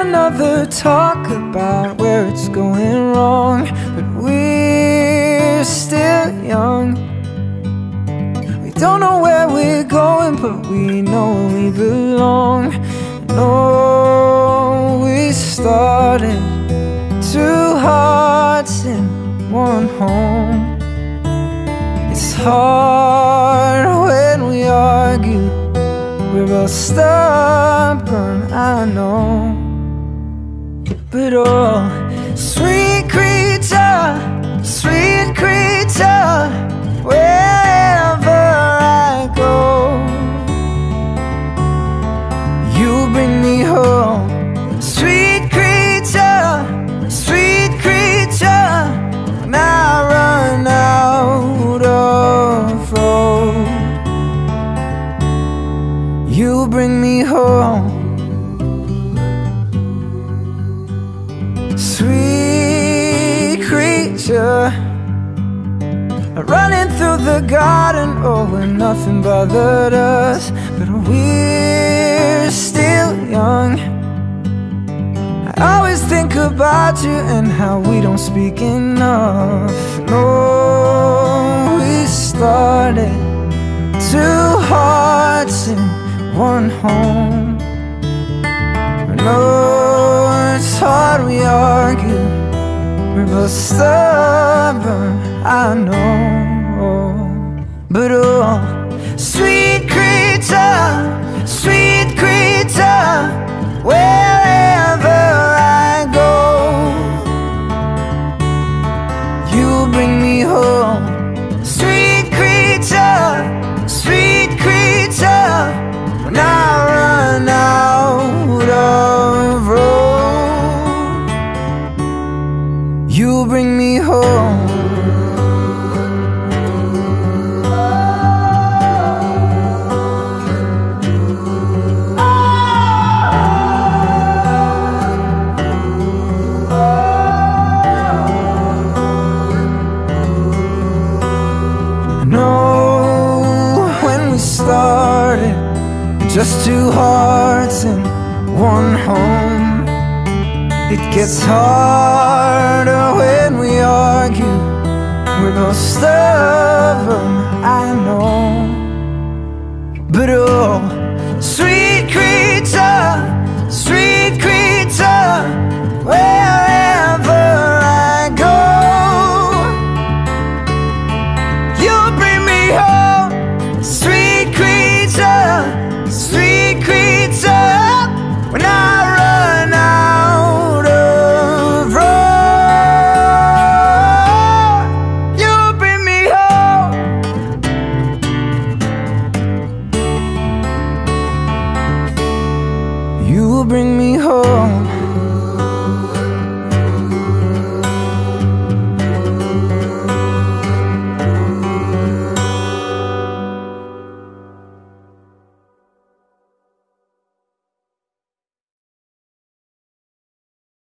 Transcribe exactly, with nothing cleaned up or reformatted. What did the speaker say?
another talk about where it's going wrong, but we're still young. We don't know where we're going, but we know we belong. No, we started two hearts in one home. It's hard when we argue, we're both stubborn, I know. But oh, sweet creature, sweet creature, wherever I go, you bring me home. Sweet creature, sweet creature, when I run out of road, you bring me home. Sweet creature, running through the garden, oh, when nothing bothered us, but we're still young. I always think about you and how we don't speak enough. No, we started two hearts in one home. No, it's hard we argue, we're both stubborn, I know. But oh, sweet creature, sweet creature, wherever I go, you bring me home. Sweet creature, sweet creature, when I run out of road, you bring me home. Started just two hearts in one home. It gets harder when we argue, we're both stubborn, I know. But oh, sweet creature, sweet creature, wherever I go, you'll bring me home. Sweet creature, sweet creature, when I run out of road, you bring me home. You bring